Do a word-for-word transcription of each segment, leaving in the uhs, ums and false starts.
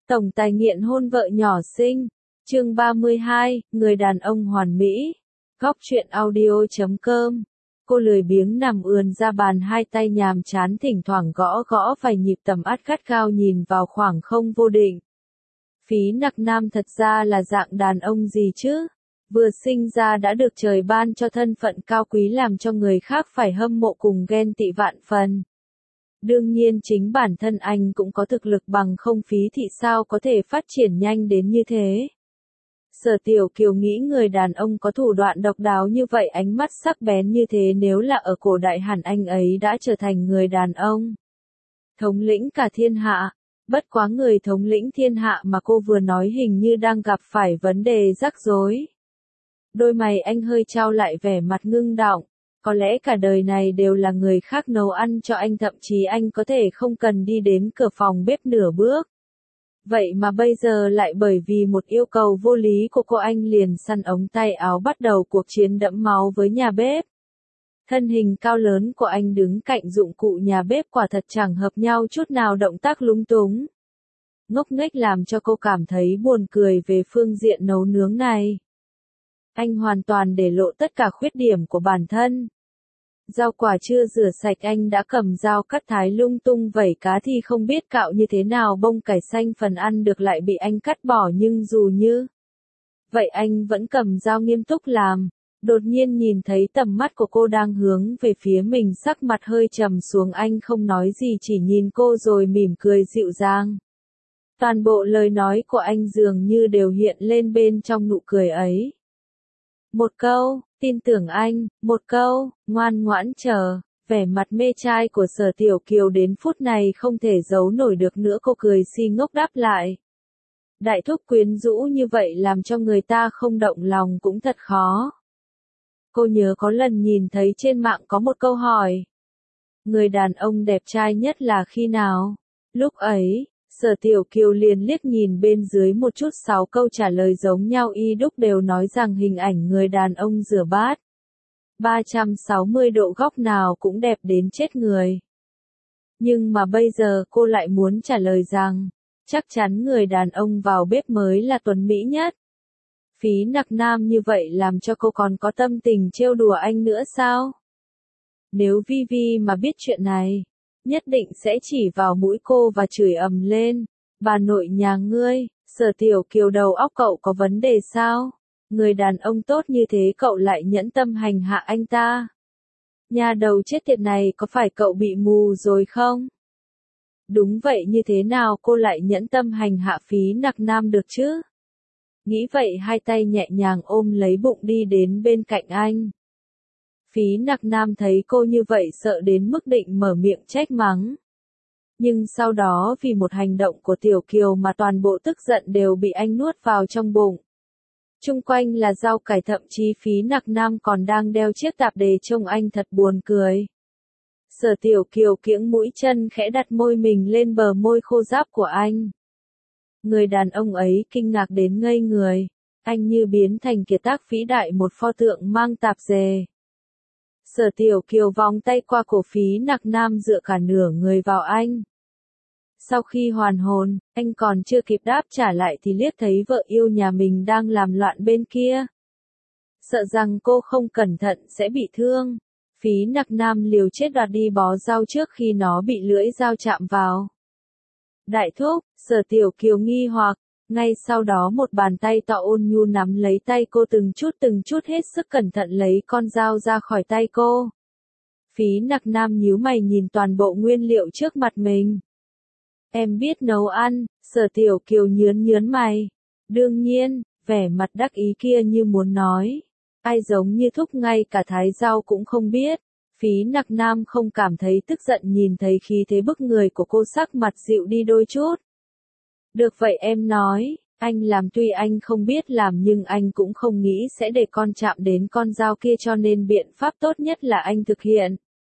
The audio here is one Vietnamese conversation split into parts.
Tổng tài nghiện hôn vợ nhỏ sinh. Chương ba mươi hai, người đàn ông hoàn mỹ. Góc truyện audio chấm com. Cô lười biếng nằm ườn ra bàn, hai tay nhàm chán thỉnh thoảng gõ gõ vài nhịp tầm át gắt gao nhìn vào khoảng không vô định. Phí Nặc Nam thật ra là dạng đàn ông gì chứ? Vừa sinh ra đã được trời ban cho thân phận cao quý làm cho người khác phải hâm mộ cùng ghen tị vạn phần. Đương nhiên chính bản thân anh cũng có thực lực, bằng không Phí Thị sao có thể phát triển nhanh đến như thế. Sở Tiểu Kiều nghĩ người đàn ông có thủ đoạn độc đáo như vậy, ánh mắt sắc bén như thế, nếu là ở cổ đại hẳn anh ấy đã trở thành người đàn ông thống lĩnh cả thiên hạ. Bất quá người thống lĩnh thiên hạ mà cô vừa nói hình như đang gặp phải vấn đề rắc rối. Đôi mày anh hơi trao lại, vẻ mặt ngưng đọng. Có lẽ cả đời này đều là người khác nấu ăn cho anh, thậm chí anh có thể không cần đi đến cửa phòng bếp nửa bước. Vậy mà bây giờ lại bởi vì một yêu cầu vô lý của cô, anh liền săn ống tay áo bắt đầu cuộc chiến đẫm máu với nhà bếp. Thân hình cao lớn của anh đứng cạnh dụng cụ nhà bếp quả thật chẳng hợp nhau chút nào, động tác lúng túng, ngốc nghếch làm cho cô cảm thấy buồn cười về phương diện nấu nướng này. Anh hoàn toàn để lộ tất cả khuyết điểm của bản thân. Rau quả chưa rửa sạch anh đã cầm dao cắt thái lung tung, vẩy cá thì không biết cạo như thế nào, bông cải xanh phần ăn được lại bị anh cắt bỏ, nhưng dù như vậy anh vẫn cầm dao nghiêm túc làm. Đột nhiên nhìn thấy tầm mắt của cô đang hướng về phía mình, sắc mặt hơi trầm xuống, anh không nói gì, chỉ nhìn cô rồi mỉm cười dịu dàng. Toàn bộ lời nói của anh dường như đều hiện lên bên trong nụ cười ấy. Một câu, tin tưởng anh, một câu, ngoan ngoãn chờ. Vẻ mặt mê trai của Sở Tiểu Kiều đến phút này không thể giấu nổi được nữa, cô cười si ngốc đáp lại. Đại thúc quyến rũ như vậy làm cho người ta không động lòng cũng thật khó. Cô nhớ có lần nhìn thấy trên mạng có một câu hỏi. Người đàn ông đẹp trai nhất là khi nào? Lúc ấy, Sở Tiểu Kiều liền liếc nhìn bên dưới một chút, sáu câu trả lời giống nhau y đúc đều nói rằng hình ảnh người đàn ông rửa bát ba trăm sáu mươi độ góc nào cũng đẹp đến chết người. Nhưng mà bây giờ cô lại muốn trả lời rằng, chắc chắn người đàn ông vào bếp mới là tuấn mỹ nhất. Phí Nặc Nam như vậy làm cho cô còn có tâm tình trêu đùa anh nữa sao? Nếu Vi Vi mà biết chuyện này, nhất định sẽ chỉ vào mũi cô và chửi ầm lên. Bà nội nhà ngươi, Sở Tiểu Kiều đầu óc cậu có vấn đề sao? Người đàn ông tốt như thế cậu lại nhẫn tâm hành hạ anh ta. Nhà đầu chết tiệt này, có phải cậu bị mù rồi không? Đúng vậy, như thế nào cô lại nhẫn tâm hành hạ Phí Nặc Nam được chứ? Nghĩ vậy hai tay nhẹ nhàng ôm lấy bụng đi đến bên cạnh anh. Phí Nặc Nam thấy cô như vậy sợ đến mức định mở miệng trách mắng. Nhưng sau đó vì một hành động của Tiểu Kiều mà toàn bộ tức giận đều bị anh nuốt vào trong bụng. Chung quanh là rau cải, thậm chí Phí Nặc Nam còn đang đeo chiếc tạp dề, trông anh thật buồn cười. Sở Tiểu Kiều kiễng mũi chân khẽ đặt môi mình lên bờ môi khô ráp của anh. Người đàn ông ấy kinh ngạc đến ngây người, anh như biến thành kiệt tác vĩ đại, một pho tượng mang tạp dề. Sở Tiểu Kiều vòng tay qua cổ Phí Nặc Nam, dựa cả nửa người vào anh. Sau khi hoàn hồn, anh còn chưa kịp đáp trả lại thì liếc thấy vợ yêu nhà mình đang làm loạn bên kia. Sợ rằng cô không cẩn thận sẽ bị thương, Phí Nặc Nam liều chết đoạt đi bó rau trước khi nó bị lưỡi dao chạm vào. Đại thúc, Sở Tiểu Kiều nghi hoặc, ngay sau đó một bàn tay to ôn nhu nắm lấy tay cô, từng chút từng chút hết sức cẩn thận lấy con dao ra khỏi tay cô. Phí Nặc Nam nhíu mày nhìn toàn bộ nguyên liệu trước mặt mình. Em biết nấu ăn, Sở Tiểu Kiều nhướn nhướn mày. Đương nhiên, vẻ mặt đắc ý kia như muốn nói. Ai giống như thúc ngay cả thái rau cũng không biết. Phí Nặc Nam không cảm thấy tức giận, nhìn thấy khí thế bức người của cô, sắc mặt dịu đi đôi chút. Được vậy em nói, anh làm tuy anh không biết làm nhưng anh cũng không nghĩ sẽ để con chạm đến con dao kia, cho nên biện pháp tốt nhất là anh thực hiện.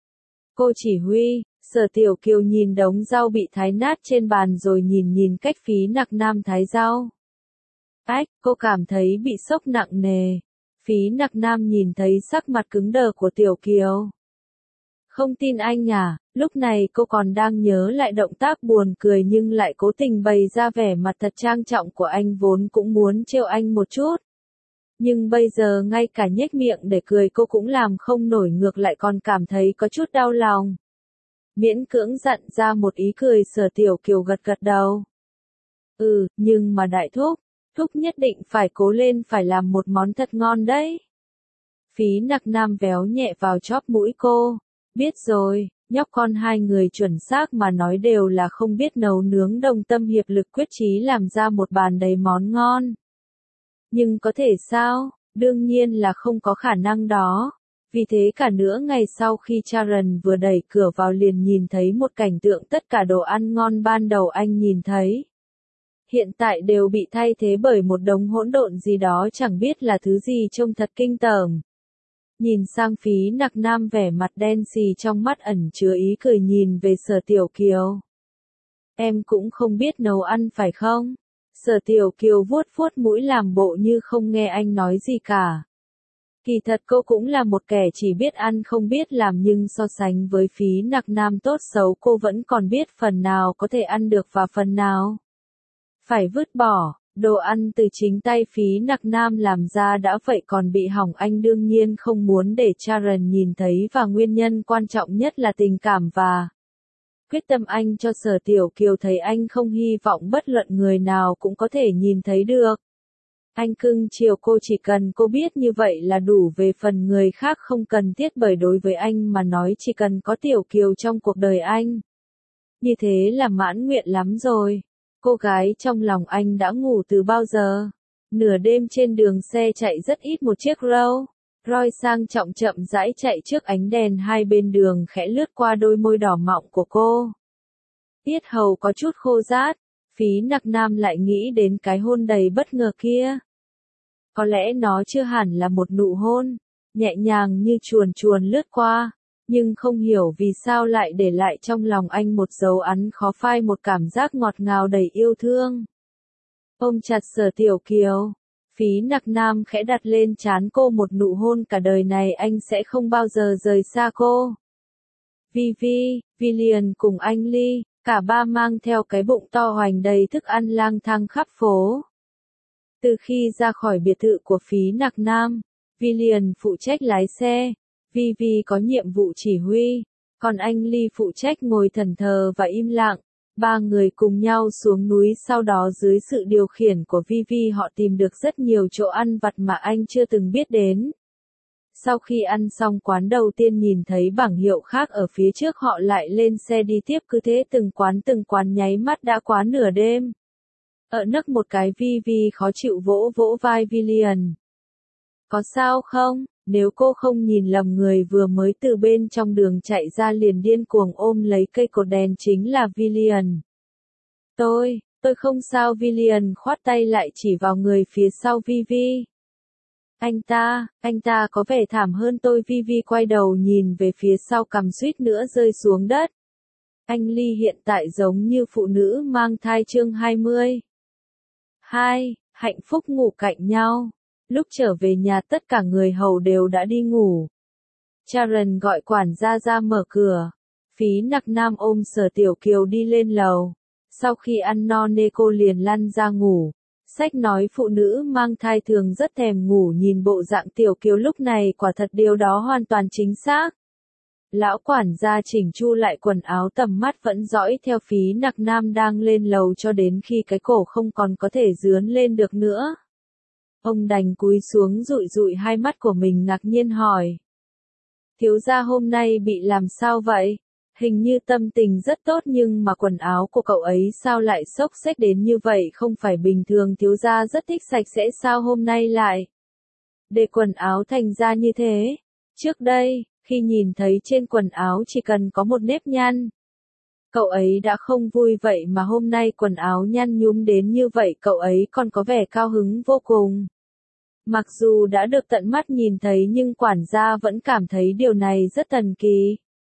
Cô chỉ huy. Sở Tiểu Kiều nhìn đống rau bị thái nát trên bàn rồi nhìn nhìn cách Phí Nặc Nam thái rau. Ách, cô cảm thấy bị sốc nặng nề. Phí Nặc Nam nhìn thấy sắc mặt cứng đờ của Tiểu Kiều. Không tin anh à? Lúc này cô còn đang nhớ lại động tác buồn cười nhưng lại cố tình bày ra vẻ mặt thật trang trọng của anh vốn cũng muốn trêu anh một chút. Nhưng bây giờ ngay cả nhếch miệng để cười cô cũng làm không nổi, ngược lại còn cảm thấy có chút đau lòng. Miễn cưỡng dặn ra một ý cười, Sở Tiểu Kiều gật gật đầu. Ừ, nhưng mà đại thúc, thúc nhất định phải cố lên, phải làm một món thật ngon đấy. Phí Nặc Nam véo nhẹ vào chóp mũi cô. Biết rồi, nhóc con hai người chuẩn xác mà nói đều là không biết nấu nướng, đồng tâm hiệp lực quyết chí làm ra một bàn đầy món ngon. Nhưng có thể sao? Đương nhiên là không có khả năng đó. Vì thế cả nửa ngày sau khi Sharon vừa đẩy cửa vào liền nhìn thấy một cảnh tượng tất cả đồ ăn ngon ban đầu anh nhìn thấy. Hiện tại đều bị thay thế bởi một đống hỗn độn gì đó chẳng biết là thứ gì, trông thật kinh tởm. Nhìn sang Phí Nặc Nam, vẻ mặt đen xì trong mắt ẩn chứa ý cười, nhìn về Sở Tiểu Kiều. Em cũng không biết nấu ăn phải không? Sở Tiểu Kiều vuốt vuốt mũi làm bộ như không nghe anh nói gì cả. Kỳ thật cô cũng là một kẻ chỉ biết ăn không biết làm, nhưng so sánh với Phí Nặc Nam tốt xấu cô vẫn còn biết phần nào có thể ăn được và phần nào phải vứt bỏ. Đồ ăn từ chính tay Phí Nặc Nam làm ra đã vậy còn bị hỏng, anh đương nhiên không muốn để Sharon nhìn thấy, và nguyên nhân quan trọng nhất là tình cảm và quyết tâm anh cho Sở Tiểu Kiều thấy, anh không hy vọng bất luận người nào cũng có thể nhìn thấy được. Anh cưng chiều cô chỉ cần cô biết như vậy là đủ, về phần người khác không cần thiết, bởi đối với anh mà nói chỉ cần có Tiểu Kiều trong cuộc đời anh, như thế là mãn nguyện lắm rồi. Cô gái trong lòng anh đã ngủ từ bao giờ? Nửa đêm trên đường xe chạy rất ít một chiếc Rolls Royce sang trọng chậm rãi chạy trước ánh đèn hai bên đường, khẽ lướt qua đôi môi đỏ mọng của cô. Tiết hầu có chút khô rát, Phí Nặc Nam lại nghĩ đến cái hôn đầy bất ngờ kia. Có lẽ nó chưa hẳn là một nụ hôn, nhẹ nhàng như chuồn chuồn lướt qua, nhưng không hiểu vì sao lại để lại trong lòng anh một dấu ấn khó phai, một cảm giác ngọt ngào đầy yêu thương. Ôm chặt Sở Tiểu Kiều, Phí Nặc Nam khẽ đặt lên trán cô một nụ hôn cả đời này anh sẽ không bao giờ rời xa cô. Vivi, Villian cùng anh Ly, cả ba mang theo cái bụng to hoành đầy thức ăn lang thang khắp phố. Từ khi ra khỏi biệt thự của Phí Nặc Nam, Villian phụ trách lái xe, Vivi có nhiệm vụ chỉ huy, còn anh Ly phụ trách ngồi thẫn thờ và im lặng. Ba người cùng nhau xuống núi, sau đó dưới sự điều khiển của Vivi họ tìm được rất nhiều chỗ ăn vặt mà anh chưa từng biết đến. Sau khi ăn xong quán đầu tiên nhìn thấy bảng hiệu khác ở phía trước, họ lại lên xe đi tiếp, cứ thế từng quán từng quán, nháy mắt đã quá nửa đêm. Ở nấc một cái, Vivi khó chịu vỗ vỗ vai Villian. Có sao không? Nếu cô không nhìn lầm, người vừa mới từ bên trong đường chạy ra liền điên cuồng ôm lấy cây cột đèn chính là Villian. Tôi, tôi không sao. Villian khoát tay lại chỉ vào người phía sau Vivi. Anh ta, anh ta có vẻ thảm hơn tôi. Vivi quay đầu nhìn về phía sau, cằm suýt nữa rơi xuống đất. Anh Ly hiện tại giống như phụ nữ mang thai. Chương hai mươi hai, hạnh phúc ngủ cạnh nhau. Lúc trở về nhà tất cả người hầu đều đã đi ngủ. Sharon gọi quản gia ra mở cửa. Phí Nặc Nam ôm Sở Tiểu Kiều đi lên lầu. Sau khi ăn no nê cô liền lăn ra ngủ. Sách nói phụ nữ mang thai thường rất thèm ngủ, nhìn bộ dạng Tiểu Kiều lúc này quả thật điều đó hoàn toàn chính xác. Lão quản gia chỉnh chu lại quần áo, tầm mắt vẫn dõi theo Phí Nặc Nam đang lên lầu cho đến khi cái cổ không còn có thể dướn lên được nữa. Ông đành cúi xuống dụi dụi hai mắt của mình, ngạc nhiên hỏi. Thiếu gia hôm nay bị làm sao vậy? Hình như tâm tình rất tốt nhưng mà quần áo của cậu ấy sao lại xốc xếch đến như vậy, không phải bình thường thiếu gia rất thích sạch sẽ sao hôm nay lại để quần áo thành ra như thế? Trước đây, khi nhìn thấy trên quần áo chỉ cần có một nếp nhăn, cậu ấy đã không vui, vậy mà hôm nay quần áo nhăn nhúm đến như vậy cậu ấy còn có vẻ cao hứng vô cùng. Mặc dù đã được tận mắt nhìn thấy nhưng quản gia vẫn cảm thấy điều này rất thần kỳ.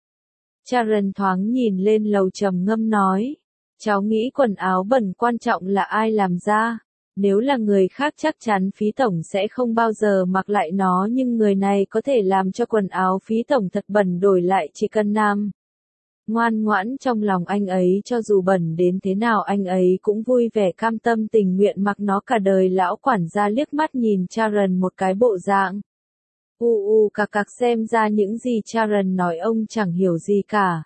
Sharon thoáng nhìn lên lầu trầm ngâm nói. Cháu nghĩ quần áo bẩn quan trọng là ai làm ra. Nếu là người khác chắc chắn Phí Tổng sẽ không bao giờ mặc lại nó, nhưng người này có thể làm cho quần áo Phí Tổng thật bẩn, đổi lại chỉ cần nam Ngoan ngoãn trong lòng anh ấy cho dù bẩn đến thế nào anh ấy cũng vui vẻ cam tâm tình nguyện mặc nó cả đời. Lão quản gia liếc mắt nhìn Sharon một cái bộ dạng. U u cạc cạc xem ra những gì Sharon nói ông chẳng hiểu gì cả.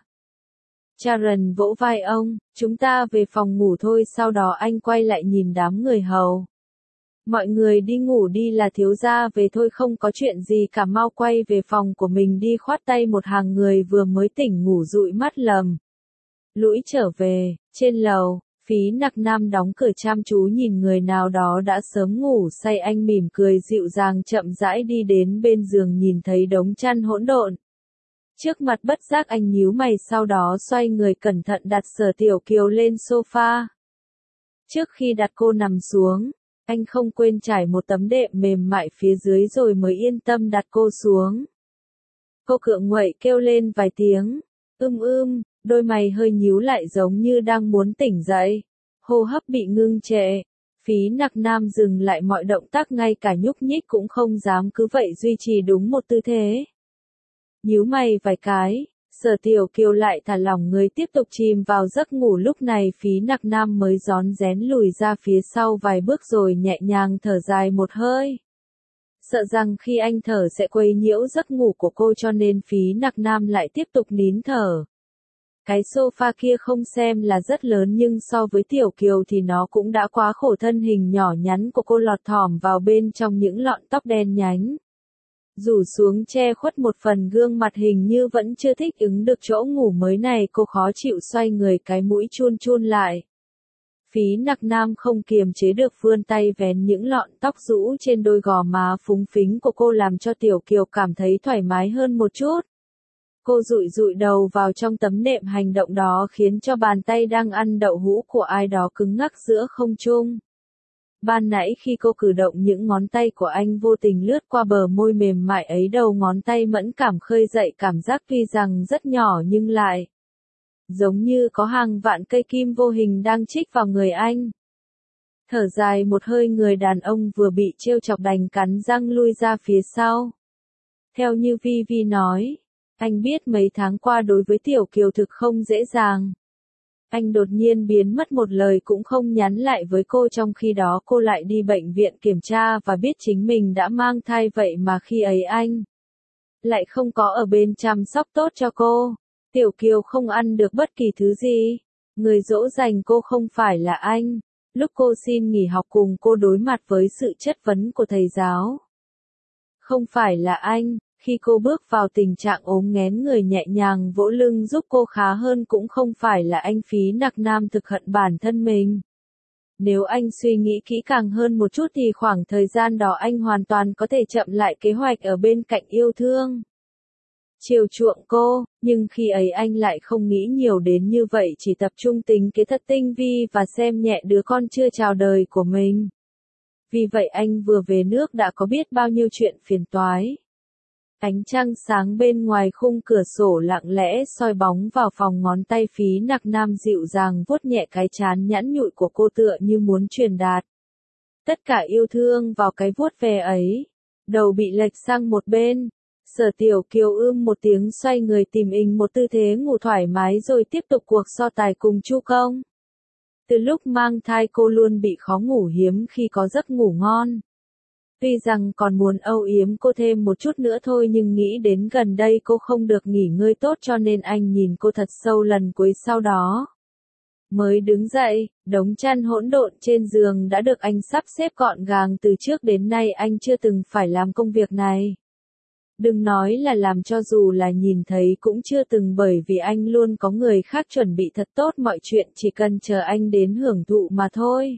Sharon vỗ vai ông, chúng ta về phòng ngủ thôi. Sau đó anh quay lại nhìn đám người hầu. Mọi người đi ngủ đi, là thiếu gia về thôi, không có chuyện gì cả, mau quay về phòng của mình đi. Khoát tay một hàng người vừa mới tỉnh ngủ dụi mắt lầm lũi trở về. Trên lầu, Phí Nặc Nam đóng cửa chăm chú nhìn người nào đó đã sớm ngủ say. Anh mỉm cười dịu dàng chậm rãi đi đến bên giường, nhìn thấy đống chăn hỗn độn trước mặt, bất giác anh nhíu mày, sau đó xoay người cẩn thận đặt Sở Tiểu Kiều lên sofa. Trước khi đặt cô nằm xuống, anh không quên trải một tấm đệm mềm mại phía dưới rồi mới yên tâm đặt cô xuống. Cô cựa nguậy kêu lên vài tiếng, ưm ưm, đôi mày hơi nhíu lại giống như đang muốn tỉnh dậy. Hô hấp bị ngưng trệ. Phí Nặc Nam dừng lại mọi động tác, ngay cả nhúc nhích cũng không dám, cứ vậy duy trì đúng một tư thế. Nhíu mày vài cái, Sở Tiểu Kiều lại thả lỏng người tiếp tục chìm vào giấc ngủ. Lúc này Phí Nặc Nam mới rón rén lùi ra phía sau vài bước rồi nhẹ nhàng thở dài một hơi. Sợ rằng khi anh thở sẽ quấy nhiễu giấc ngủ của cô cho nên Phí Nặc Nam lại tiếp tục nín thở. Cái sofa kia không xem là rất lớn nhưng so với Tiểu Kiều thì nó cũng đã quá khổ. Thân hình nhỏ nhắn của cô lọt thỏm vào bên trong những lọn tóc đen nhánh rủ xuống che khuất một phần gương mặt, hình như vẫn chưa thích ứng được chỗ ngủ mới này. Cô khó chịu xoay người, cái mũi chun chun lại. Phí Nặc Nam không kiềm chế được vươn tay vén những lọn tóc rũ trên đôi gò má phúng phính của cô, làm cho Tiểu Kiều cảm thấy thoải mái hơn một chút. Cô dụi dụi đầu vào trong tấm nệm, hành động đó khiến cho bàn tay đang ăn đậu hũ của ai đó cứng ngắc giữa không trung. Ban nãy khi cô cử động những ngón tay của anh vô tình lướt qua bờ môi mềm mại ấy, đầu ngón tay mẫn cảm khơi dậy cảm giác tuy rằng rất nhỏ nhưng lại giống như có hàng vạn cây kim vô hình đang chích vào người anh. Thở dài một hơi, người đàn ông vừa bị trêu chọc đành cắn răng lui ra phía sau. Theo như Vi Vi nói, anh biết mấy tháng qua đối với Tiểu Kiều thực không dễ dàng. Anh đột nhiên biến mất một lời cũng không nhắn lại với cô, trong khi đó cô lại đi bệnh viện kiểm tra và biết chính mình đã mang thai, vậy mà khi ấy anh lại không có ở bên chăm sóc tốt cho cô. Tiểu Kiều không ăn được bất kỳ thứ gì. Người dỗ dành cô không phải là anh. Lúc cô xin nghỉ học cùng cô đối mặt với sự chất vấn của thầy giáo, không phải là anh. Khi cô bước vào tình trạng ốm nghén, người nhẹ nhàng vỗ lưng giúp cô khá hơn cũng không phải là anh. Phí Nặc Nam thực hận bản thân mình. Nếu anh suy nghĩ kỹ càng hơn một chút thì khoảng thời gian đó anh hoàn toàn có thể chậm lại kế hoạch ở bên cạnh yêu thương, chiều chuộng cô, nhưng khi ấy anh lại không nghĩ nhiều đến như vậy, chỉ tập trung tính kế thật tinh vi và xem nhẹ đứa con chưa chào đời của mình. Vì vậy anh vừa về nước đã có biết bao nhiêu chuyện phiền toái. Ánh trăng sáng bên ngoài khung cửa sổ lặng lẽ soi bóng vào phòng, ngón tay Phí Nặc Nam dịu dàng vuốt nhẹ cái trán nhẵn nhụi của cô, tựa như muốn truyền đạt tất cả yêu thương vào cái vuốt ve ấy. Đầu bị lệch sang một bên, Sở Tiểu Kiều ưm một tiếng xoay người tìm ình một tư thế ngủ thoải mái rồi tiếp tục cuộc so tài cùng Chu Công. Từ lúc mang thai cô luôn bị khó ngủ, hiếm khi có giấc ngủ ngon. Tuy rằng còn muốn âu yếm cô thêm một chút nữa thôi, nhưng nghĩ đến gần đây cô không được nghỉ ngơi tốt cho nên anh nhìn cô thật sâu lần cuối, sau đó mới đứng dậy. Đống chăn hỗn độn trên giường đã được anh sắp xếp gọn gàng, từ trước đến nay anh chưa từng phải làm công việc này. Đừng nói là làm, cho dù là nhìn thấy cũng chưa từng, bởi vì anh luôn có người khác chuẩn bị thật tốt mọi chuyện, chỉ cần chờ anh đến hưởng thụ mà thôi.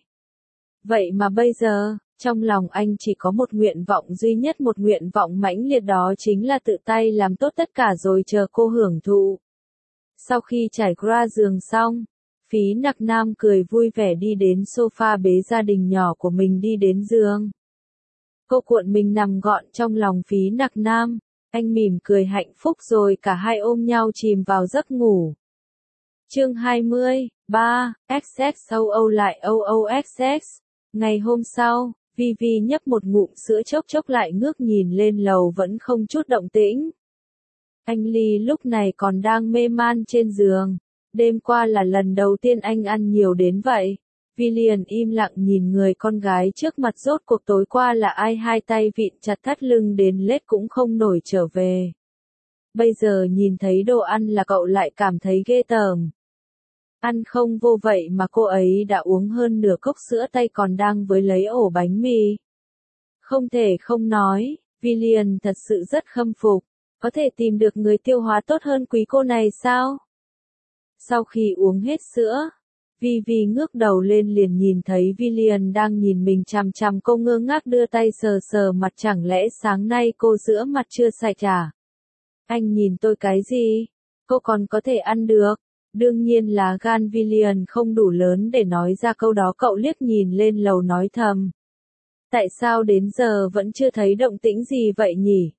Vậy mà bây giờ, trong lòng anh chỉ có một nguyện vọng duy nhất, một nguyện vọng mãnh liệt, đó chính là tự tay làm tốt tất cả rồi chờ cô hưởng thụ. Sau khi trải qua giường xong, Phí Nặc Nam cười vui vẻ đi đến sofa bế gia đình nhỏ của mình đi đến giường. Cô cuộn mình nằm gọn trong lòng Phí Nặc Nam, anh mỉm cười hạnh phúc rồi cả hai ôm nhau chìm vào giấc ngủ. Chương hai mươi, ba, ích ét Âu Âu lại Âu Âu ích ét. Ngày hôm sau, Vi Vi nhấp một ngụm sữa chốc chốc lại ngước nhìn lên lầu, vẫn không chút động tĩnh. Anh Ly lúc này còn đang mê man trên giường. Đêm qua là lần đầu tiên anh ăn nhiều đến vậy. Vi liền im lặng nhìn người con gái trước mặt, rốt cuộc tối qua là ai hai tay vịn chặt thắt lưng đến lết cũng không nổi trở về. Bây giờ nhìn thấy đồ ăn là cậu lại cảm thấy ghê tởm. Ăn không vô vậy mà cô ấy đã uống hơn nửa cốc sữa, tay còn đang với lấy ổ bánh mì. Không thể không nói, Vi liền thật sự rất khâm phục. Có thể tìm được người tiêu hóa tốt hơn quý cô này sao? Sau khi uống hết sữa, Vi Vi ngước đầu lên liền nhìn thấy Vi liền đang nhìn mình chằm chằm, cô ngơ ngác đưa tay sờ sờ mặt, chẳng lẽ sáng nay cô rửa mặt chưa sạch à? Anh nhìn tôi cái gì? Cô còn có thể ăn được. Đương nhiên là gan Vi liền không đủ lớn để nói ra câu đó, cậu liếc nhìn lên lầu nói thầm. Tại sao đến giờ vẫn chưa thấy động tĩnh gì vậy nhỉ?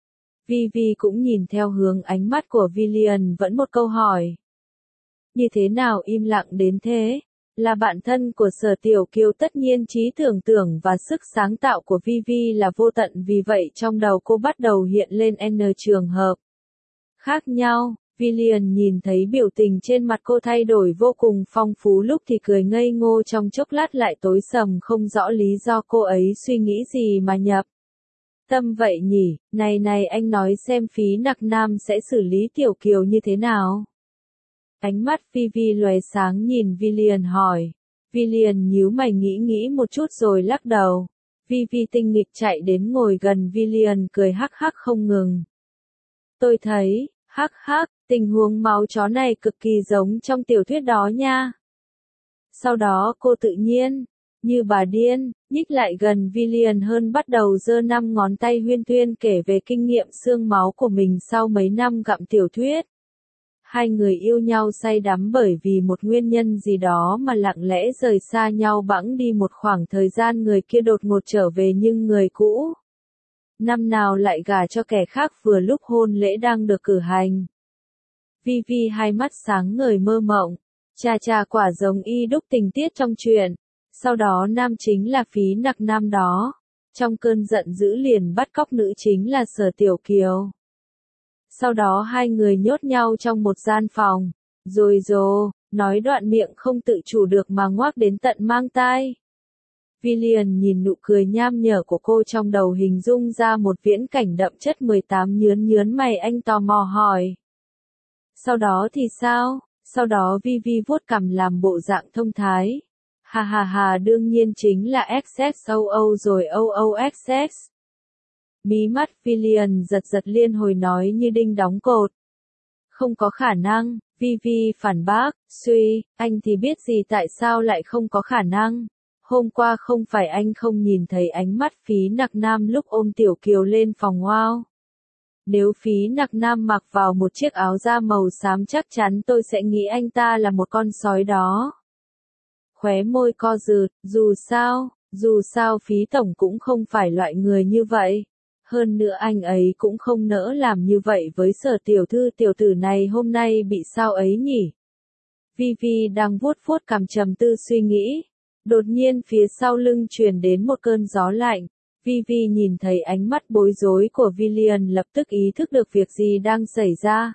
Vi Vi cũng nhìn theo hướng ánh mắt của Vi liền, vẫn một câu hỏi. Như thế nào im lặng đến thế? Là bạn thân của Sở Tiểu Kiều, tất nhiên trí tưởng tượng và sức sáng tạo của Vi Vi là vô tận, vì vậy trong đầu cô bắt đầu hiện lên N trường hợp khác nhau. Vi liền nhìn thấy biểu tình trên mặt cô thay đổi vô cùng phong phú, lúc thì cười ngây ngô, trong chốc lát lại tối sầm, không rõ lý do cô ấy suy nghĩ gì mà nhập tâm vậy nhỉ. Này này, anh nói xem phí nặc nam sẽ xử lý Tiểu Kiều như thế nào? Ánh mắt Vi Vi lóe sáng nhìn Vi liền hỏi. Vi liền nhíu mày nghĩ nghĩ một chút rồi lắc đầu. Vi Vi tinh nghịch chạy đến ngồi gần Vi liền, cười hắc hắc không ngừng. Tôi thấy, hắc hắc, tình huống máu chó này cực kỳ giống trong tiểu thuyết đó nha. Sau đó cô tự nhiên, như bà điên, nhích lại gần Vi liền hơn, bắt đầu giơ năm ngón tay huyên thuyên kể về kinh nghiệm xương máu của mình sau mấy năm gặm tiểu thuyết. Hai người yêu nhau say đắm, bởi vì một nguyên nhân gì đó mà lặng lẽ rời xa nhau bẵng đi một khoảng thời gian, người kia đột ngột trở về, nhưng người cũ năm nào lại gả cho kẻ khác vừa lúc hôn lễ đang được cử hành. Vi Vi hai mắt sáng ngời mơ mộng, chà chà quả giống y đúc tình tiết trong truyện. Sau đó nam chính là phí nặc nam đó, trong cơn giận dữ liền bắt cóc nữ chính là Sở Tiểu Kiều. Sau đó hai người nhốt nhau trong một gian phòng, rồi rồ, nói đoạn miệng không tự chủ được mà ngoác đến tận mang tai. Vi liền nhìn nụ cười nham nhở của cô, trong đầu hình dung ra một viễn cảnh đậm chất mười tám, nhướn nhướn mày, anh tò mò hỏi. Sau đó thì sao? Sau đó Vi Vi vuốt cằm làm bộ dạng thông thái. Ha ha ha, đương nhiên chính là ích ét o o rồi, o o ích ét. Mí mắt Vi liền giật giật, liên hồi nói như đinh đóng cột. Không có khả năng, Vi Vi phản bác, suy, anh thì biết gì, tại sao lại không có khả năng? Hôm qua không phải anh không nhìn thấy ánh mắt phí nặc nam lúc ôm Tiểu Kiều lên phòng wow. Nếu phí nặc nam mặc vào một chiếc áo da màu xám, chắc chắn tôi sẽ nghĩ anh ta là một con sói đó. Khóe môi co rụt, dù sao, dù sao phí tổng cũng không phải loại người như vậy. Hơn nữa anh ấy cũng không nỡ làm như vậy với Sở tiểu thư, tiểu tử này hôm nay bị sao ấy nhỉ? Vi Vi đang vuốt vuốt cằm trầm tư suy nghĩ. Đột nhiên phía sau lưng truyền đến một cơn gió lạnh. Vi Vi nhìn thấy ánh mắt bối rối của Vi liền, lập tức ý thức được việc gì đang xảy ra.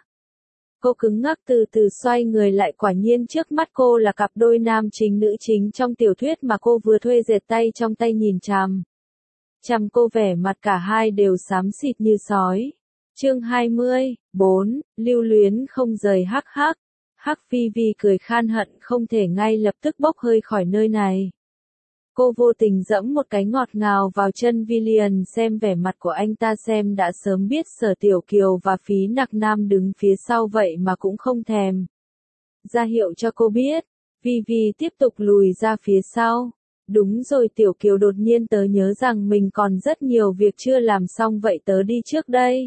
Cô cứng ngắc từ từ xoay người lại, quả nhiên trước mắt cô là cặp đôi nam chính nữ chính trong tiểu thuyết mà cô vừa thuê dệt, tay trong tay nhìn chằm chằm cô, vẻ mặt cả hai đều xám xịt như sói. Chương hai mươi, bốn, lưu luyến không rời hắc hắc. Hắc Vi Vi cười khan hận không thể ngay lập tức bốc hơi khỏi nơi này. Cô vô tình dẫm một cái ngọt ngào vào chân Vi liền, xem vẻ mặt của anh ta xem đã sớm biết Sở Tiểu Kiều và phí nặc nam đứng phía sau vậy mà cũng không thèm ra hiệu cho cô biết. Vi Vi tiếp tục lùi ra phía sau. Đúng rồi, Tiểu Kiều đột nhiên tớ nhớ rằng mình còn rất nhiều việc chưa làm xong, vậy tớ đi trước đây.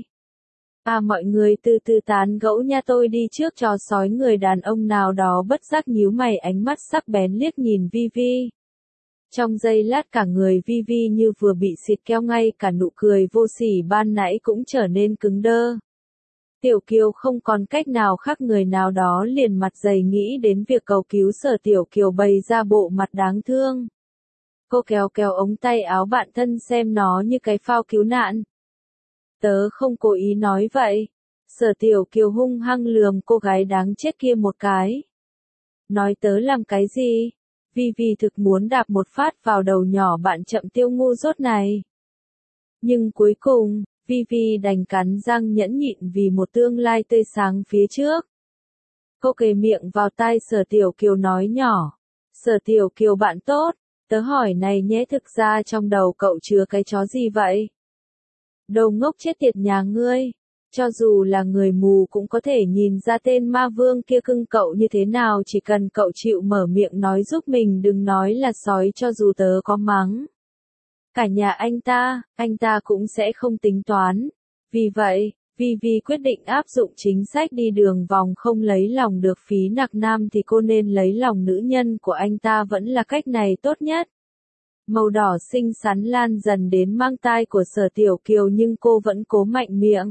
À, mọi người từ từ tán gẫu nha, tôi đi trước cho sói. Người đàn ông nào đó bất giác nhíu mày, ánh mắt sắc bén liếc nhìn Vi Vi. Trong giây lát cả người Vi Vi như vừa bị xịt keo, ngay cả nụ cười vô sỉ ban nãy cũng trở nên cứng đơ. Tiểu Kiều không còn cách nào khác, người nào đó liền mặt dày nghĩ đến việc cầu cứu Sở Tiểu Kiều, bày ra bộ mặt đáng thương. Cô kéo kéo ống tay áo bạn thân xem nó như cái phao cứu nạn. Tớ không cố ý nói vậy. Sở Tiểu Kiều hung hăng lườm cô gái đáng chết kia một cái. Nói tớ làm cái gì? Vi Vi thực muốn đạp một phát vào đầu nhỏ bạn chậm tiêu ngu dốt này. Nhưng cuối cùng, Vi Vi đành cắn răng nhẫn nhịn vì một tương lai tươi sáng phía trước. Cô kề miệng vào tai Sở Tiểu Kiều nói nhỏ. Sở Tiểu Kiều bạn tốt, tớ hỏi này nhé, thực ra trong đầu cậu chứa cái chó gì vậy? Đầu ngốc chết tiệt nhà ngươi, cho dù là người mù cũng có thể nhìn ra tên ma vương kia cưng cậu như thế nào, chỉ cần cậu chịu mở miệng nói giúp mình, đừng nói là sói, cho dù tớ có mắng cả nhà anh ta, anh ta cũng sẽ không tính toán. Vì vậy, Vi Vi quyết định áp dụng chính sách đi đường vòng, không lấy lòng được Phí Nặc Nam thì cô nên lấy lòng nữ nhân của anh ta, vẫn là cách này tốt nhất. Màu đỏ xinh xắn lan dần đến mang tai của Sở Tiểu Kiều nhưng cô vẫn cố mạnh miệng.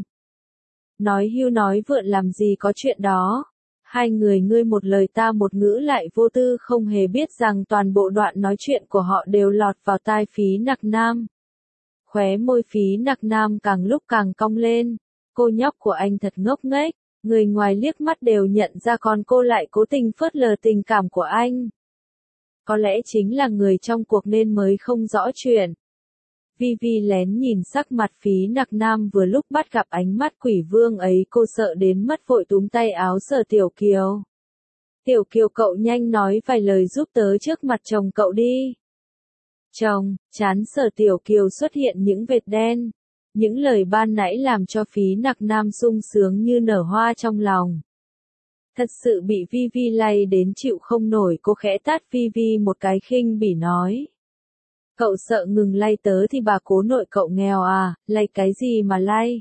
Nói hưu nói vượn làm gì có chuyện đó. Hai người ngươi một lời ta một ngữ lại vô tư, không hề biết rằng toàn bộ đoạn nói chuyện của họ đều lọt vào tai Phí Nặc Nam. Khóe môi Phí Nặc Nam càng lúc càng cong lên. Cô nhóc của anh thật ngốc nghếch, người ngoài liếc mắt đều nhận ra, còn cô lại cố tình phớt lờ tình cảm của anh. Có lẽ chính là người trong cuộc nên mới không rõ chuyện. Vi Vi lén nhìn sắc mặt Phí Nặc Nam, vừa lúc bắt gặp ánh mắt quỷ vương ấy, cô sợ đến mất vội túm tay áo Sở Tiểu Kiều. Tiểu Kiều cậu nhanh nói vài lời giúp tớ trước mặt chồng cậu đi. Chồng, chán Sở Tiểu Kiều xuất hiện những vệt đen. Những lời ban nãy làm cho Phí Nặc Nam sung sướng như nở hoa trong lòng. Thật sự bị Vi Vi lay đến chịu không nổi, cô khẽ tát Vi Vi một cái khinh bỉ nói. Cậu sợ ngừng lay tớ thì bà cố nội cậu nghèo à, lay cái gì mà lay?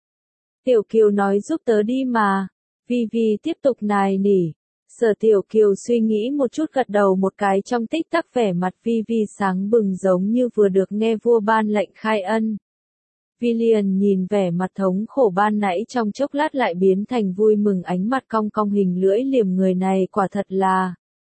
Tiểu Kiều nói giúp tớ đi mà. Vi Vi tiếp tục nài nỉ. Sở Tiểu Kiều suy nghĩ một chút gật đầu một cái, trong tích tắc vẻ mặt Vi Vi sáng bừng giống như vừa được nghe vua ban lệnh khai ân. Vi liền nhìn vẻ mặt thống khổ ban nãy trong chốc lát lại biến thành vui mừng, ánh mắt cong cong hình lưỡi liềm, người này quả thật là.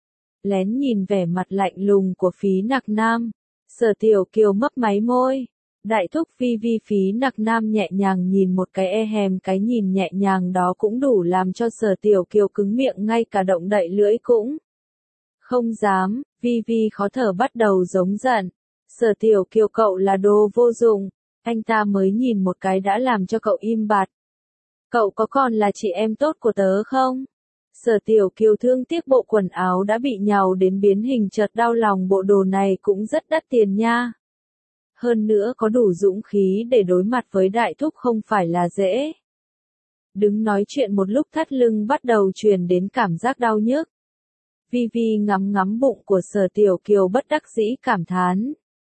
Lén nhìn vẻ mặt lạnh lùng của Phí Nặc Nam. Sở Tiểu Kiều mấp máy môi. Đại thúc Vi Vi. Phí Nặc Nam nhẹ nhàng nhìn một cái, e hèm cái nhìn nhẹ nhàng đó cũng đủ làm cho Sở Tiểu Kiều cứng miệng, ngay cả động đậy lưỡi cũng không dám. Vi Vi khó thở bắt đầu giống giận. Sở Tiểu Kiều cậu là đồ vô dụng. Anh ta mới nhìn một cái đã làm cho cậu im bặt. Cậu có còn là chị em tốt của tớ không? Sở Tiểu Kiều thương tiếc bộ quần áo đã bị nhàu đến biến hình, chợt đau lòng, bộ đồ này cũng rất đắt tiền nha. Hơn nữa có đủ dũng khí để đối mặt với đại thúc không phải là dễ. Đứng nói chuyện một lúc thắt lưng bắt đầu truyền đến cảm giác đau nhức. Vi Vi ngắm ngắm bụng của Sở Tiểu Kiều bất đắc dĩ cảm thán.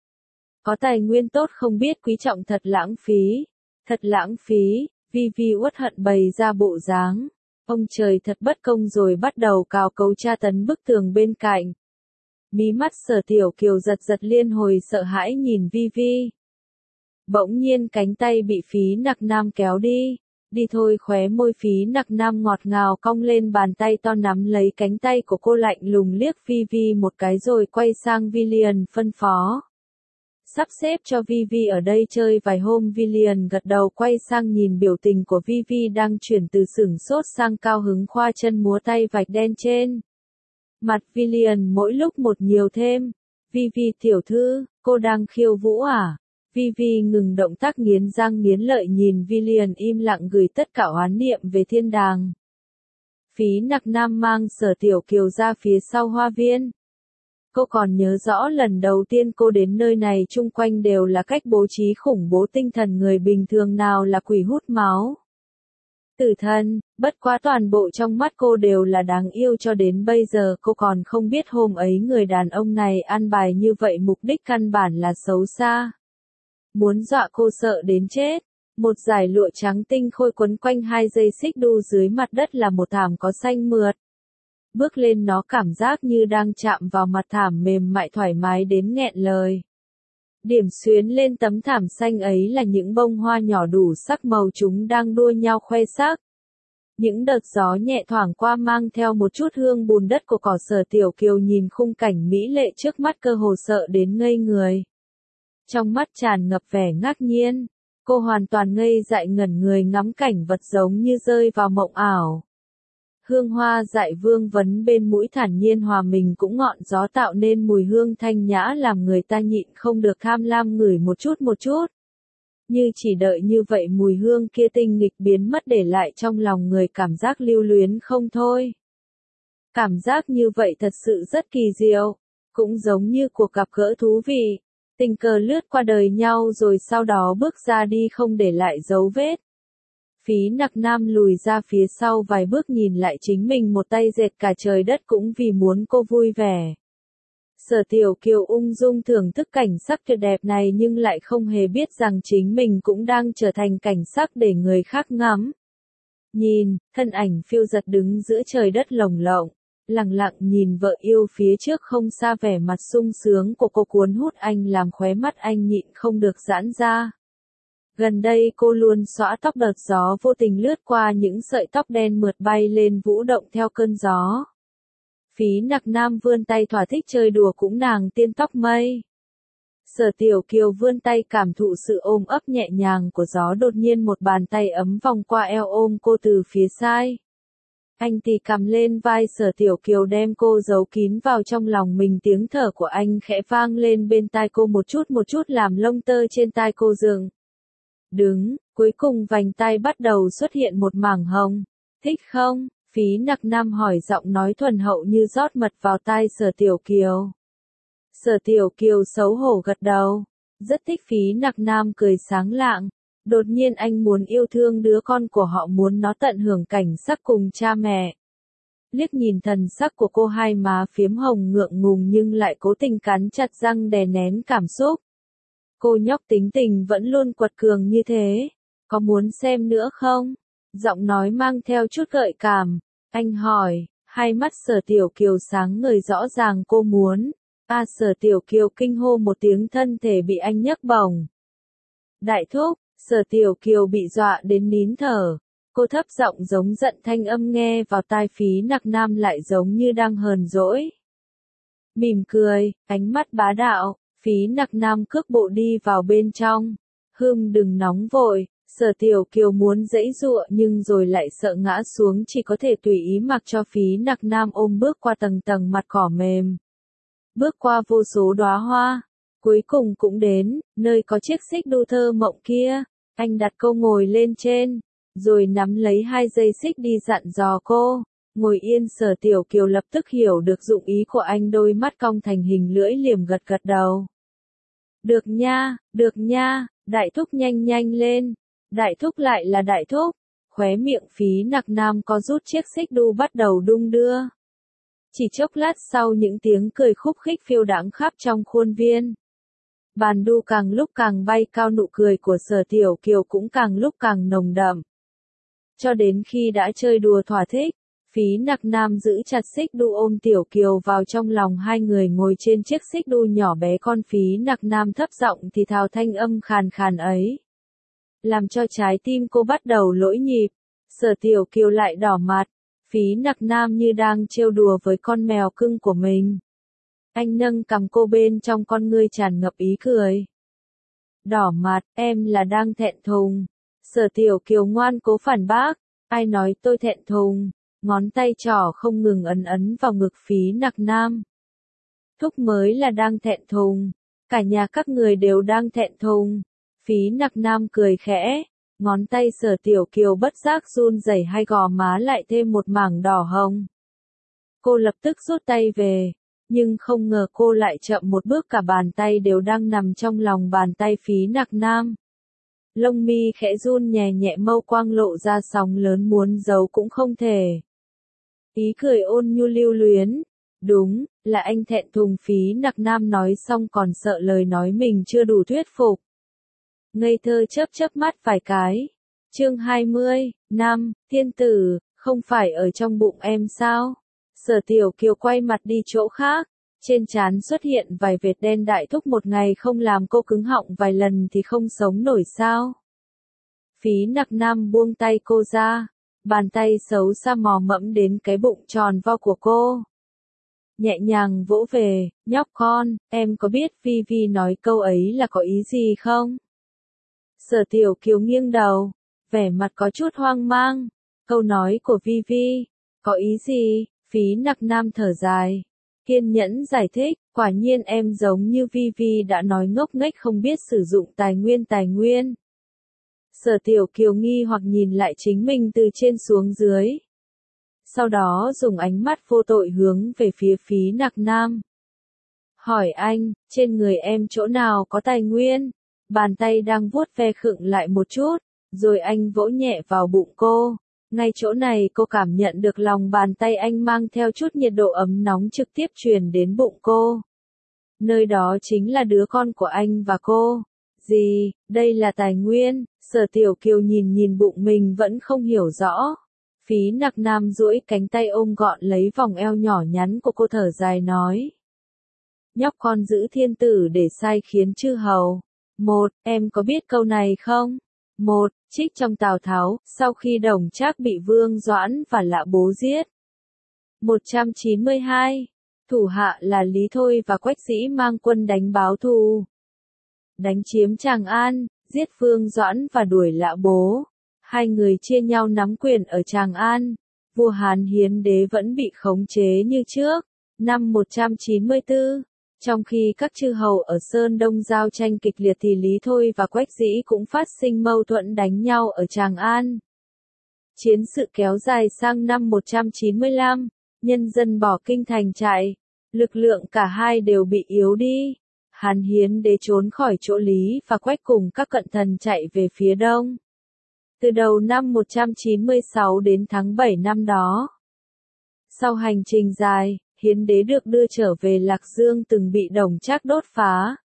Có tài nguyên tốt không biết quý trọng, thật lãng phí. Thật lãng phí. Vi Vi uất hận bày ra bộ dáng. Ông trời thật bất công, rồi bắt đầu cào cấu tra tấn bức tường bên cạnh. Mí mắt Sở Tiểu Kiều giật giật, liên hồi sợ hãi nhìn Vi Vi. Bỗng nhiên cánh tay bị Phí Nặc Nam kéo đi. Đi thôi. Khóe môi Phí Nặc Nam ngọt ngào cong lên, bàn tay to nắm lấy cánh tay của cô, lạnh lùng liếc Vi Vi một cái rồi quay sang Vi liền phân phó. Sắp xếp cho Vi Vi ở đây chơi vài hôm. Vi liền gật đầu, quay sang nhìn biểu tình của Vi Vi đang chuyển từ sửng sốt sang cao hứng, khoa chân múa tay vạch đen trên mặt Vi liền mỗi lúc một nhiều thêm. Vi Vi tiểu thư, cô đang khiêu vũ à? Vi Vi ngừng động tác, nghiến răng nghiến lợi nhìn Vi liền, im lặng gửi tất cả oán niệm về thiên đàng. Phí Nặc Nam mang Sở Tiểu Kiều ra phía sau hoa viên. Cô còn nhớ rõ lần đầu tiên cô đến nơi này, chung quanh đều là cách bố trí khủng bố tinh thần, người bình thường nào là quỷ hút máu. Tử thần, bất quá toàn bộ trong mắt cô đều là đáng yêu, cho đến bây giờ cô còn không biết hôm ấy người đàn ông này ăn bài như vậy mục đích căn bản là xấu xa. Muốn dọa cô sợ đến chết. Một dải lụa trắng tinh khôi quấn quanh hai dây xích đu, dưới mặt đất là một thảm có xanh mượt. Bước lên nó cảm giác như đang chạm vào mặt thảm mềm mại thoải mái đến nghẹn lời. Điểm xuyến lên tấm thảm xanh ấy là những bông hoa nhỏ đủ sắc màu, chúng đang đua nhau khoe sắc. Những đợt gió nhẹ thoảng qua mang theo một chút hương bùn đất của cỏ. Sở Tiểu Kiều nhìn khung cảnh mỹ lệ trước mắt cơ hồ sợ đến ngây người. Trong mắt tràn ngập vẻ ngạc nhiên. Cô hoàn toàn ngây dại ngẩn người ngắm cảnh vật giống như rơi vào mộng ảo. Hương hoa dại vương vấn bên mũi thản nhiên hòa mình cũng ngọn gió tạo nên mùi hương thanh nhã làm người ta nhịn không được tham lam ngửi một chút một chút. Như chỉ đợi như vậy mùi hương kia tinh nghịch biến mất để lại trong lòng người cảm giác lưu luyến không thôi. Cảm giác như vậy thật sự rất kỳ diệu, cũng giống như cuộc gặp gỡ thú vị. Tình cờ lướt qua đời nhau rồi sau đó bước ra đi không để lại dấu vết. Phí Nặc Nam lùi ra phía sau vài bước nhìn lại chính mình một tay dệt cả trời đất cũng vì muốn cô vui vẻ. Sở Tiểu Kiều ung dung thưởng thức cảnh sắc tuyệt đẹp này nhưng lại không hề biết rằng chính mình cũng đang trở thành cảnh sắc để người khác ngắm. Nhìn, thân ảnh phiêu giật đứng giữa trời đất lồng lộng, lặng lặng nhìn vợ yêu phía trước không xa vẻ mặt sung sướng của cô cuốn hút anh làm khóe mắt anh nhịn không được giãn ra. Gần đây cô luôn xõa tóc đợt gió vô tình lướt qua những sợi tóc đen mượt bay lên vũ động theo cơn gió. Phí Nặc Nam vươn tay thỏa thích chơi đùa cũng nàng tiên tóc mây. Sở Tiểu Kiều vươn tay cảm thụ sự ôm ấp nhẹ nhàng của gió đột nhiên một bàn tay ấm vòng qua eo ôm cô từ phía sai. Anh tì cầm lên vai Sở Tiểu Kiều đem cô giấu kín vào trong lòng mình tiếng thở của anh khẽ vang lên bên tai cô một chút một chút làm lông tơ trên tai cô dựng. Đứng, cuối cùng vành tai bắt đầu xuất hiện một mảng hồng. Thích không? Phí Nặc Nam hỏi giọng nói thuần hậu như rót mật vào tai Sở Tiểu Kiều. Sở Tiểu Kiều xấu hổ gật đầu. Rất thích. Phí Nặc Nam cười sáng lạng. Đột nhiên anh muốn yêu thương đứa con của họ, muốn nó tận hưởng cảnh sắc cùng cha mẹ. Liếc nhìn thần sắc của cô, hai má phiếm hồng ngượng ngùng nhưng lại cố tình cắn chặt răng đè nén cảm xúc. Cô nhóc tính tình vẫn luôn quật cường như thế. Có muốn xem nữa không? Giọng nói mang theo chút gợi cảm. Anh hỏi, hai mắt Sở Tiểu Kiều sáng ngời rõ ràng cô muốn. A à, Sở Tiểu Kiều kinh hô một tiếng thân thể bị anh nhấc bổng. Đại thúc, Sở Tiểu Kiều bị dọa đến nín thở. Cô thấp giọng giống giận, thanh âm nghe vào tai Phí Nặc Nam lại giống như đang hờn dỗi. Mỉm cười, ánh mắt bá đạo, Phí Nặc Nam cước bộ đi vào bên trong. Hương đừng nóng vội. Sở Tiểu Kiều muốn giãy giụa nhưng rồi lại sợ ngã xuống, chỉ có thể tùy ý mặc cho Phí Nặc Nam ôm bước qua tầng tầng mặt cỏ mềm. Bước qua vô số đóa hoa, cuối cùng cũng đến, nơi có chiếc xích đu thơ mộng kia. Anh đặt cô ngồi lên trên, rồi nắm lấy hai dây xích đi dặn dò cô. Ngồi yên. Sở Tiểu Kiều lập tức hiểu được dụng ý của anh, đôi mắt cong thành hình lưỡi liềm gật gật đầu. Được nha, được nha, đại thúc nhanh nhanh lên. Đại thúc lại là đại thúc. Khóe miệng Phí Nặc Nam có rút, chiếc xích đu bắt đầu đung đưa. Chỉ chốc lát sau những tiếng cười khúc khích phiêu đãng khắp trong khuôn viên. Bàn đu càng lúc càng bay cao, nụ cười của Sở Tiểu Kiều cũng càng lúc càng nồng đậm. Cho đến khi đã chơi đùa thỏa thích, Phí Nặc Nam giữ chặt xích đu ôm Tiểu Kiều vào trong lòng, hai người ngồi trên chiếc xích đu nhỏ bé con. Phí Nặc Nam thấp giọng thì thào thanh âm khàn khàn ấy, làm cho trái tim cô bắt đầu lỗi nhịp. Sở Tiểu Kiều lại đỏ mặt. Phí Nặc Nam như đang trêu đùa với con mèo cưng của mình. Anh nâng cằm cô, bên trong con ngươi tràn ngập ý cười. Đỏ mặt, em là đang thẹn thùng. Sở Tiểu Kiều ngoan cố phản bác. Ai nói tôi thẹn thùng? Ngón tay trỏ không ngừng ấn ấn vào ngực Phí Nặc Nam. Thúc mới là đang thẹn thùng. Cả nhà các người đều đang thẹn thùng. Phí Nặc Nam cười khẽ. Ngón tay Sở Tiểu Kiều bất giác run rẩy, hai gò má lại thêm một mảng đỏ hồng. Cô lập tức rút tay về. Nhưng không ngờ cô lại chậm một bước, cả bàn tay đều đang nằm trong lòng bàn tay Phí Nặc Nam. Lông mi khẽ run nhẹ nhẹ, mâu quang lộ ra sóng lớn, muốn giấu cũng không thể. Ý cười ôn nhu lưu luyến. Đúng, là anh thẹn thùng. Phí Nặc Nam nói xong còn sợ lời nói mình chưa đủ thuyết phục. Ngây thơ chớp chớp mắt vài cái. Chương hai mươi, năm, thiên tử, không phải ở trong bụng em sao? Sở Tiểu Kiều quay mặt đi chỗ khác. Trên trán xuất hiện vài vệt đen. Đại thúc một ngày không làm cô cứng họng vài lần thì không sống nổi sao? Phí Nặc Nam buông tay cô ra. Bàn tay xấu xa mò mẫm đến cái bụng tròn vo của cô. Nhẹ nhàng vỗ về, nhóc con, em có biết Vi Vi nói câu ấy là có ý gì không? Sở Tiểu Kiều nghiêng đầu, vẻ mặt có chút hoang mang. Câu nói của Vi Vi, có ý gì? Phí Nặc Nam thở dài, kiên nhẫn giải thích, quả nhiên em giống như Vi Vi đã nói ngốc nghếch không biết sử dụng tài nguyên tài nguyên. Sở Tiểu Kiều nghi hoặc nhìn lại chính mình từ trên xuống dưới. Sau đó dùng ánh mắt vô tội hướng về phía Phí Nặc Nam. Hỏi anh, trên người em chỗ nào có tài nguyên? Bàn tay đang vuốt ve khựng lại một chút, rồi anh vỗ nhẹ vào bụng cô. Ngay chỗ này cô cảm nhận được lòng bàn tay anh mang theo chút nhiệt độ ấm nóng trực tiếp truyền đến bụng cô. Nơi đó chính là đứa con của anh và cô. Gì, đây là tài nguyên? Sở Tiểu Kiều nhìn nhìn bụng mình vẫn không hiểu rõ. Phí Nặc Nam duỗi cánh tay ôm gọn lấy vòng eo nhỏ nhắn của cô thở dài nói. Nhóc con giữ thiên tử để sai khiến chư hầu. Một, em có biết câu này không? Một, trích trong Tào Tháo, sau khi Đồng Trác bị Vương Doãn và Lã Bố giết. một trăm chín mươi hai, thủ hạ là Lý Thôi và Quách Dĩ mang quân đánh báo thù. Đánh chiếm Tràng An, giết Vương Doãn và đuổi Lã Bố. Hai người chia nhau nắm quyền ở Tràng An. Vua Hán Hiến Đế vẫn bị khống chế như trước. Năm một trăm chín mươi tư, trong khi các chư hầu ở Sơn Đông giao tranh kịch liệt thì Lý Thôi và Quách Dĩ cũng phát sinh mâu thuẫn đánh nhau ở Tràng An. Chiến sự kéo dài sang năm một trăm chín mươi lăm, nhân dân bỏ kinh thành chạy, lực lượng cả hai đều bị yếu đi. Hán Hiến Đế trốn khỏi chỗ Lý và Quách cùng các cận thần chạy về phía đông. Từ đầu năm một trăm chín mươi sáu đến tháng bảy năm đó. Sau hành trình dài, Hiến Đế được đưa trở về Lạc Dương từng bị Đồng Trác đốt phá.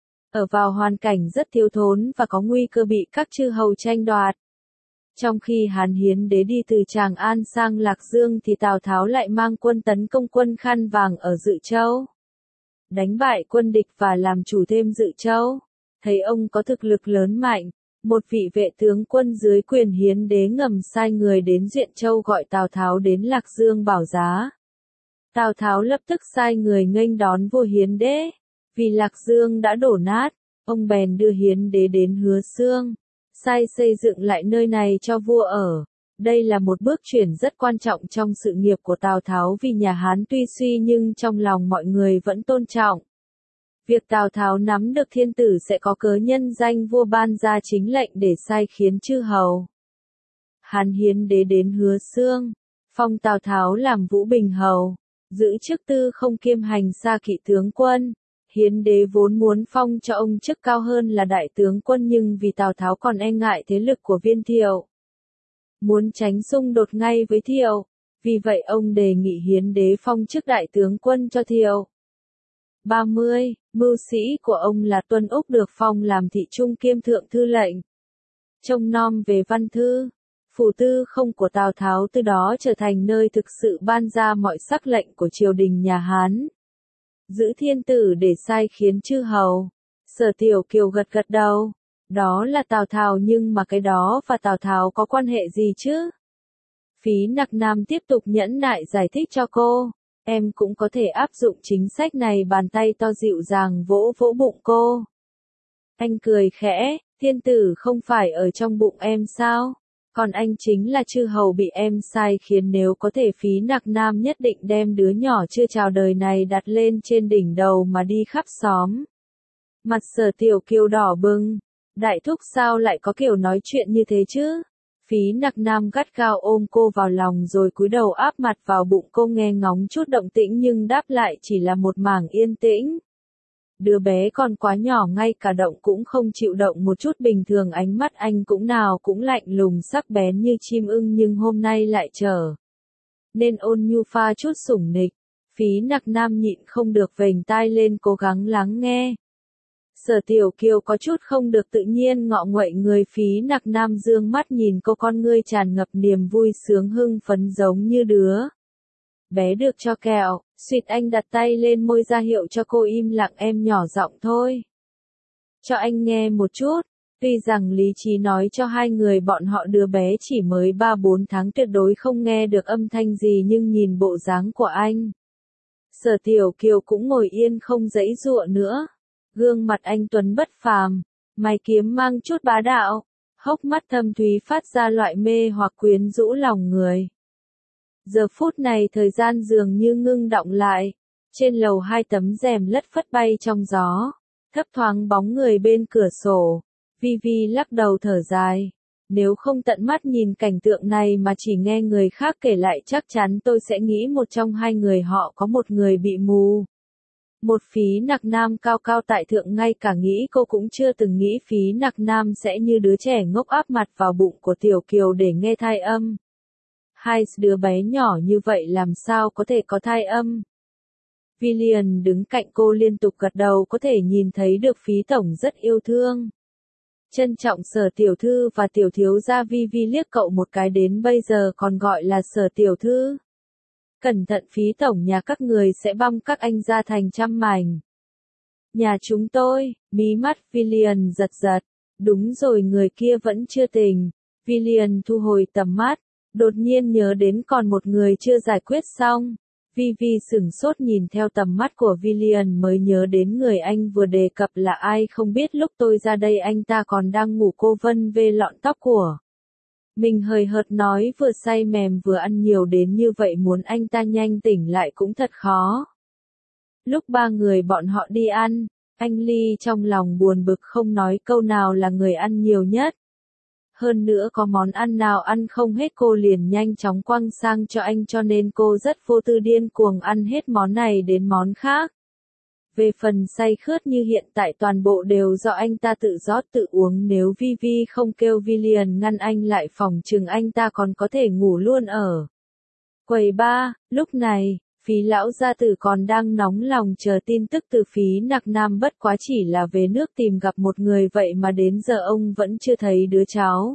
Ở vào hoàn cảnh rất thiếu thốn và có nguy cơ bị các chư hầu tranh đoạt. Trong khi Hán Hiến Đế đi từ Tràng An sang Lạc Dương thì Tào Tháo lại mang quân tấn công quân Khăn Vàng ở Dự Châu. Đánh bại quân địch và làm chủ thêm Dự Châu. Thấy ông có thực lực lớn mạnh, một vị vệ tướng quân dưới quyền Hiến Đế ngầm sai người đến Duyện Châu gọi Tào Tháo đến Lạc Dương bảo giá. Tào Tháo lập tức sai người nghênh đón vua Hiến Đế. Vì Lạc Dương đã đổ nát, ông bèn đưa Hiến Đế đến Hứa Xương, sai xây dựng lại nơi này cho vua ở. Đây là một bước chuyển rất quan trọng trong sự nghiệp của Tào Tháo vì nhà Hán tuy suy nhưng trong lòng mọi người vẫn tôn trọng. Việc Tào Tháo nắm được thiên tử sẽ có cớ nhân danh vua ban ra chính lệnh để sai khiến chư hầu. Hán Hiến Đế đến Hứa Xương, phong Tào Tháo làm Vũ Bình hầu, giữ chức tư không kiêm hành xa kỵ tướng quân. Hiến Đế vốn muốn phong cho ông chức cao hơn là đại tướng quân nhưng vì Tào Tháo còn e ngại thế lực của Viên Thiệu, muốn tránh xung đột ngay với Thiệu, vì vậy ông đề nghị Hiến Đế phong chức đại tướng quân cho Thiệu. ba mươi, mưu sĩ của ông là Tuân Úc được phong làm thị trung kiêm thượng thư lệnh, trông nom về văn thư. Phủ tư không của Tào Tháo từ đó trở thành nơi thực sự ban ra mọi sắc lệnh của triều đình nhà Hán. Giữ thiên tử để sai khiến chư hầu. Sở Tiểu Kiều gật gật đầu. Đó là Tào Tháo nhưng mà cái đó và Tào Tháo có quan hệ gì chứ? Phí Nặc Nam tiếp tục nhẫn nại giải thích cho cô. Em cũng có thể áp dụng chính sách này, bàn tay to dịu dàng vỗ vỗ bụng cô. Anh cười khẽ, thiên tử không phải ở trong bụng em sao? Còn anh chính là chư hầu bị em sai khiến, nếu có thể Phí Nặc Nam nhất định đem đứa nhỏ chưa chào đời này đặt lên trên đỉnh đầu mà đi khắp xóm. Mặt Sở Tiểu Kiều đỏ bừng, đại thúc sao lại có kiểu nói chuyện như thế chứ? Phí Nặc Nam gắt gao ôm cô vào lòng rồi cúi đầu áp mặt vào bụng cô nghe ngóng chút động tĩnh nhưng đáp lại chỉ là một mảng yên tĩnh. Đứa bé còn quá nhỏ ngay cả động cũng không chịu động một chút, bình thường ánh mắt anh cũng nào cũng lạnh lùng sắc bén như chim ưng nhưng hôm nay lại trở nên ôn nhu pha chút sủng nịch. Phí Nặc Nam nhịn không được vểnh tai lên cố gắng lắng nghe. Sở Tiểu Kiều có chút không được tự nhiên ngọ nguậy người. Phí Nặc Nam dương mắt nhìn cô, con ngươi tràn ngập niềm vui sướng hưng phấn giống như đứa bé được cho kẹo. Suýt anh đặt tay lên môi ra hiệu cho cô im lặng. Em nhỏ giọng thôi, cho anh nghe một chút. Tuy rằng lý trí nói cho hai người bọn họ đứa bé chỉ mới ba bốn tháng tuyệt đối không nghe được âm thanh gì nhưng nhìn bộ dáng của anh, Sở Tiểu Kiều cũng ngồi yên không giãy giụa nữa. Gương mặt anh tuấn bất phàm, Mày kiếm mang chút bá đạo, hốc mắt thâm thúy phát ra loại mê hoặc quyến rũ lòng người. Giờ phút này thời gian dường như ngưng đọng lại, trên lầu hai tấm rèm lất phất bay trong gió, thấp thoáng bóng người bên cửa sổ, Vi Vi lắc đầu thở dài. Nếu không tận mắt nhìn cảnh tượng này mà chỉ nghe người khác kể lại chắc chắn tôi sẽ nghĩ một trong hai người họ có một người bị mù. Một Phí Nặc Nam cao cao tại thượng ngay cả nghĩ cô cũng chưa từng nghĩ Phí Nặc Nam sẽ như đứa trẻ ngốc áp mặt vào bụng của Tiểu Kiều để nghe thai âm. Hai đứa bé nhỏ như vậy làm sao có thể có thai âm? Villian đứng cạnh cô liên tục gật đầu có thể nhìn thấy được Phí Tổng rất yêu thương. Trân trọng Sở tiểu thư và tiểu thiếu gia. Vi Vi liếc cậu một cái đến bây giờ còn gọi là Sở tiểu thư. Cẩn thận Phí Tổng nhà các người sẽ băm các anh ra thành trăm mảnh. Nhà chúng tôi, mí mắt Villian giật giật. Đúng rồi người kia vẫn chưa tỉnh. Villian thu hồi tầm mắt, đột nhiên nhớ đến còn một người chưa giải quyết xong. Vi Vi sửng sốt nhìn theo tầm mắt của Villian mới nhớ đến người anh vừa đề cập là ai không biết lúc tôi ra đây anh ta còn đang ngủ. Cô vân vê lọn tóc của mình hời hợt nói vừa say mềm vừa ăn nhiều đến như vậy muốn anh ta nhanh tỉnh lại cũng thật khó. Lúc ba người bọn họ đi ăn, anh Ly trong lòng buồn bực không nói câu nào là người ăn nhiều nhất. Hơn nữa có món ăn nào ăn không hết cô liền nhanh chóng quăng sang cho anh cho nên cô rất vô tư điên cuồng ăn hết món này đến món khác. Về phần say khướt như hiện tại toàn bộ đều do anh ta tự rót tự uống nếu Vi Vi không kêu Villian ngăn anh lại phòng chừng anh ta còn có thể ngủ luôn ở quầy ba. Lúc này, Phí lão gia tử còn đang nóng lòng chờ tin tức từ Phí Nặc Nam bất quá chỉ là về nước tìm gặp một người vậy mà đến giờ ông vẫn chưa thấy đứa cháu.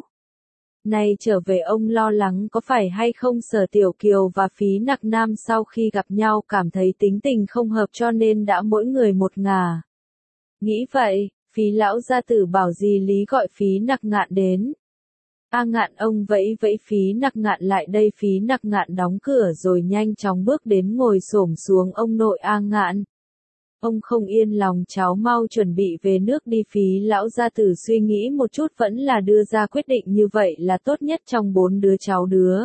Này trở về ông lo lắng có phải hay không Sở Tiểu Kiều và Phí Nặc Nam sau khi gặp nhau cảm thấy tính tình không hợp cho nên đã mỗi người một ngả. Nghĩ vậy, Phí lão gia tử bảo dì Lý gọi Phí Nặc Ngạn đến. A Ngạn ông vẫy vẫy Phí Nặc Ngạn lại đây. Phí Nặc Ngạn đóng cửa rồi nhanh chóng bước đến ngồi xổm xuống. Ông nội A Ngạn. Ông không yên lòng cháu mau chuẩn bị về nước đi. Phí lão gia tử suy nghĩ một chút vẫn là đưa ra quyết định như vậy là tốt nhất trong bốn đứa cháu đứa.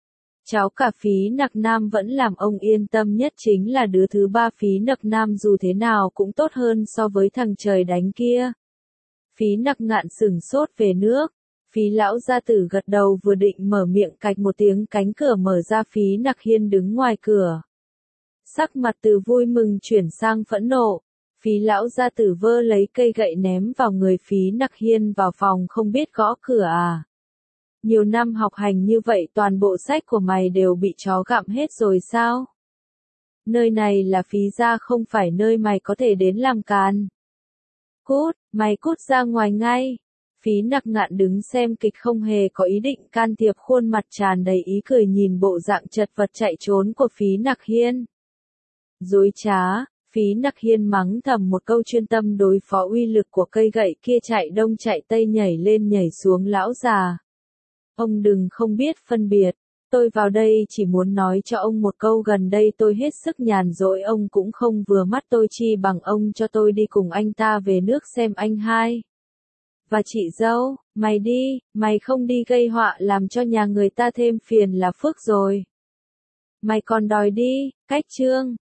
Cháu cả Phí Nặc Nam vẫn làm ông yên tâm nhất chính là đứa thứ ba. Phí Nặc Nam dù thế nào cũng tốt hơn so với thằng trời đánh kia. Phí Nặc Ngạn sửng sốt về nước. Phí lão gia tử gật đầu vừa định mở miệng cạch một tiếng cánh cửa mở ra. Phí Nặc Hiên đứng ngoài cửa. Sắc mặt từ vui mừng chuyển sang phẫn nộ. Phí lão gia tử vơ lấy cây gậy ném vào người Phí Nặc Hiên vào phòng không biết gõ cửa à. Nhiều năm học hành như vậy toàn bộ sách của mày đều bị chó gặm hết rồi sao? Nơi này là Phí gia không phải nơi mày có thể đến làm càn. Cút, mày cút ra ngoài ngay. Phí Nặc Ngạn đứng xem kịch không hề có ý định can thiệp khuôn mặt tràn đầy ý cười nhìn bộ dạng chật vật chạy trốn của Phí Nặc Hiên. Dối trá, Phí Nặc Hiên mắng thầm một câu chuyên tâm đối phó uy lực của cây gậy kia chạy đông chạy tây nhảy lên nhảy xuống. Lão già, ông đừng không biết phân biệt, tôi vào đây chỉ muốn nói cho ông một câu gần đây tôi hết sức nhàn rỗi ông cũng không vừa mắt tôi chi bằng ông cho tôi đi cùng anh ta về nước xem anh hai. Và chị dâu, mày đi, mày không đi gây họa làm cho nhà người ta thêm phiền là phước rồi. Mày còn đòi đi, cách chương.